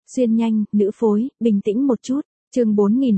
Xuyên nhanh, nữ phối, bình tĩnh một chút. Chương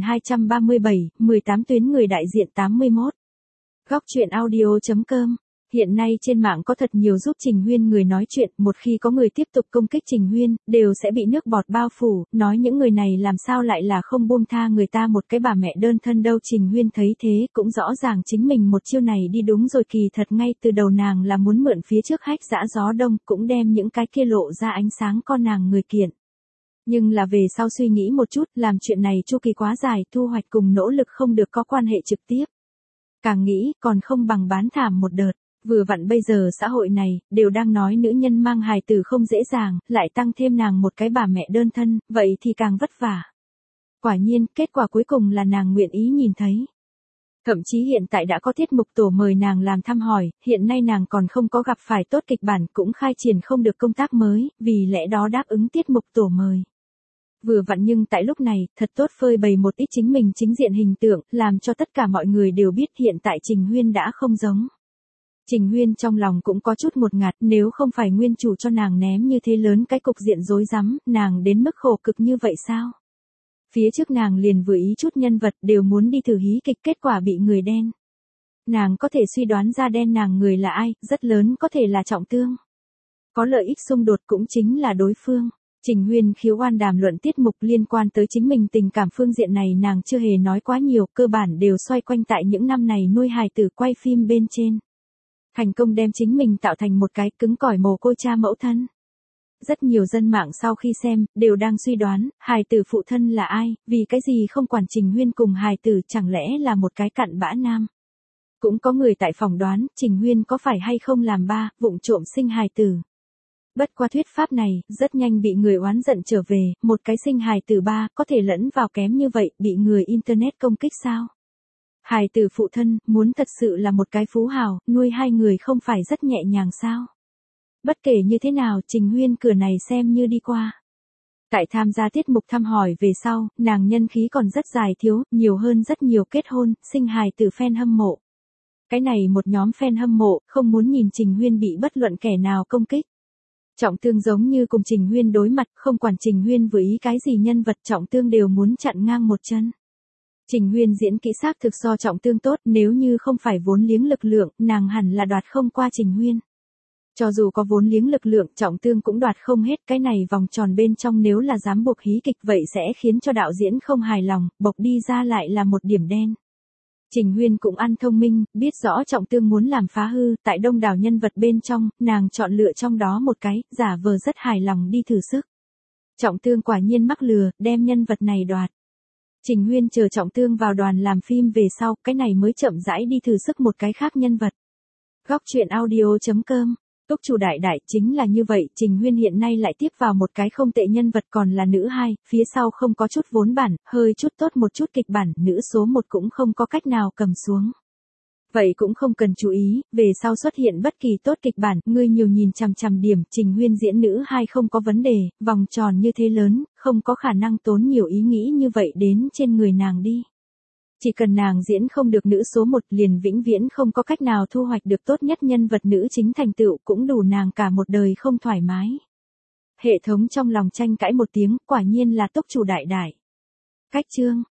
4237, 18 tuyến người đại diện 81. Góc chuyện audio.com. Hiện nay trên mạng có thật nhiều giúp Trình Huyên người nói chuyện, một khi có người tiếp tục công kích Trình Huyên, đều sẽ bị nước bọt bao phủ, nói những người này làm sao lại là không buông tha người ta một cái bà mẹ đơn thân đâu. Trình Huyên thấy thế, cũng rõ ràng chính mình một chiêu này đi đúng rồi, kỳ thật ngay từ đầu nàng là muốn mượn phía trước hách dã gió đông, cũng đem những cái kia lộ ra ánh sáng con nàng người kiện. Nhưng là về sau suy nghĩ một chút, làm chuyện này chu kỳ quá dài, thu hoạch cùng nỗ lực không được có quan hệ trực tiếp. Càng nghĩ, còn không bằng bán thảm một đợt. Vừa vặn bây giờ xã hội này, đều đang nói nữ nhân mang hài tử không dễ dàng, lại tăng thêm nàng một cái bà mẹ đơn thân, vậy thì càng vất vả. Quả nhiên, kết quả cuối cùng là nàng nguyện ý nhìn thấy. Thậm chí hiện tại đã có tiết mục tổ mời nàng làm thăm hỏi, hiện nay nàng còn không có gặp phải tốt kịch bản, cũng khai triển không được công tác mới, vì lẽ đó đáp ứng tiết mục tổ mời. Vừa vặn nhưng tại lúc này, thật tốt phơi bày một ít chính mình chính diện hình tượng, làm cho tất cả mọi người đều biết hiện tại Trình Huyên đã không giống. Trình Huyên trong lòng cũng có chút một ngạt, nếu không phải nguyên chủ cho nàng ném như thế lớn cái cục diện rối rắm, nàng đến mức khổ cực như vậy sao? Phía trước nàng liền vừa ý chút nhân vật đều muốn đi thử hí kịch, kết quả bị người đen. Nàng có thể suy đoán ra đen nàng người là ai, rất lớn có thể là Trọng Tương. Có lợi ích xung đột cũng chính là đối phương. Trình Huyên khiếu oan đàm luận tiết mục liên quan tới chính mình tình cảm phương diện này nàng chưa hề nói quá nhiều, cơ bản đều xoay quanh tại những năm này nuôi hài tử quay phim bên trên. Thành công đem chính mình tạo thành một cái cứng cỏi mồ côi cha mẫu thân. Rất nhiều dân mạng sau khi xem, đều đang suy đoán, hài tử phụ thân là ai, vì cái gì không quản Trình Huyên cùng hài tử, chẳng lẽ là một cái cặn bã nam. Cũng có người tại phỏng đoán, Trình Huyên có phải hay không làm ba, vụng trộm sinh hài tử. Bất qua thuyết pháp này, rất nhanh bị người oán giận trở về, một cái sinh hài tử ba, có thể lẫn vào kém như vậy, bị người internet công kích sao? Hài tử phụ thân, muốn thật sự là một cái phú hào, nuôi hai người không phải rất nhẹ nhàng sao? Bất kể như thế nào, Trình Huyên cửa này xem như đi qua. Tại tham gia tiết mục thăm hỏi về sau, nàng nhân khí còn rất dài thiếu, nhiều hơn rất nhiều kết hôn, sinh hài tử fan hâm mộ. Cái này một nhóm fan hâm mộ, không muốn nhìn Trình Huyên bị bất luận kẻ nào công kích. Trọng Tương giống như cùng Trình Huyên đối mặt, không quản Trình Huyên vừa ý cái gì nhân vật, Trọng Tương đều muốn chặn ngang một chân. Trình Huyên diễn kỹ xác thực so Trọng Tương tốt, nếu như không phải vốn liếng lực lượng, nàng hẳn là đoạt không qua Trình Huyên. Cho dù có vốn liếng lực lượng, Trọng Tương cũng đoạt không hết, cái này vòng tròn bên trong nếu là dám buộc hí kịch vậy sẽ khiến cho đạo diễn không hài lòng, bộc đi ra lại là một điểm đen. Trình Huyên cũng ăn thông minh, biết rõ Trọng Tương muốn làm phá hư, tại đông đảo nhân vật bên trong, nàng chọn lựa trong đó một cái, giả vờ rất hài lòng đi thử sức. Trọng Tương quả nhiên mắc lừa, đem nhân vật này đoạt. Trình Huyên chờ Trọng Tương vào đoàn làm phim về sau, cái này mới chậm rãi đi thử sức một cái khác nhân vật. Góc chuyện audio.com. Túc chủ đại đại chính là như vậy, Trình Huyên hiện nay lại tiếp vào một cái không tệ nhân vật còn là nữ hai, phía sau không có chút vốn bản, hơi chút tốt một chút kịch bản, nữ số 1 cũng không có cách nào cầm xuống. Vậy cũng không cần chú ý, về sau xuất hiện bất kỳ tốt kịch bản, ngươi nhiều nhìn chằm chằm điểm, Trình Huyên diễn nữ hai không có vấn đề, vòng tròn như thế lớn, không có khả năng tốn nhiều ý nghĩ như vậy đến trên người nàng đi. Chỉ cần nàng diễn không được nữ số 1 liền vĩnh viễn không có cách nào thu hoạch được tốt nhất nhân vật nữ chính thành tựu cũng đủ nàng cả một đời không thoải mái. Hệ thống trong lòng tranh cãi một tiếng, quả nhiên là túc chủ đại đại. Cách chương.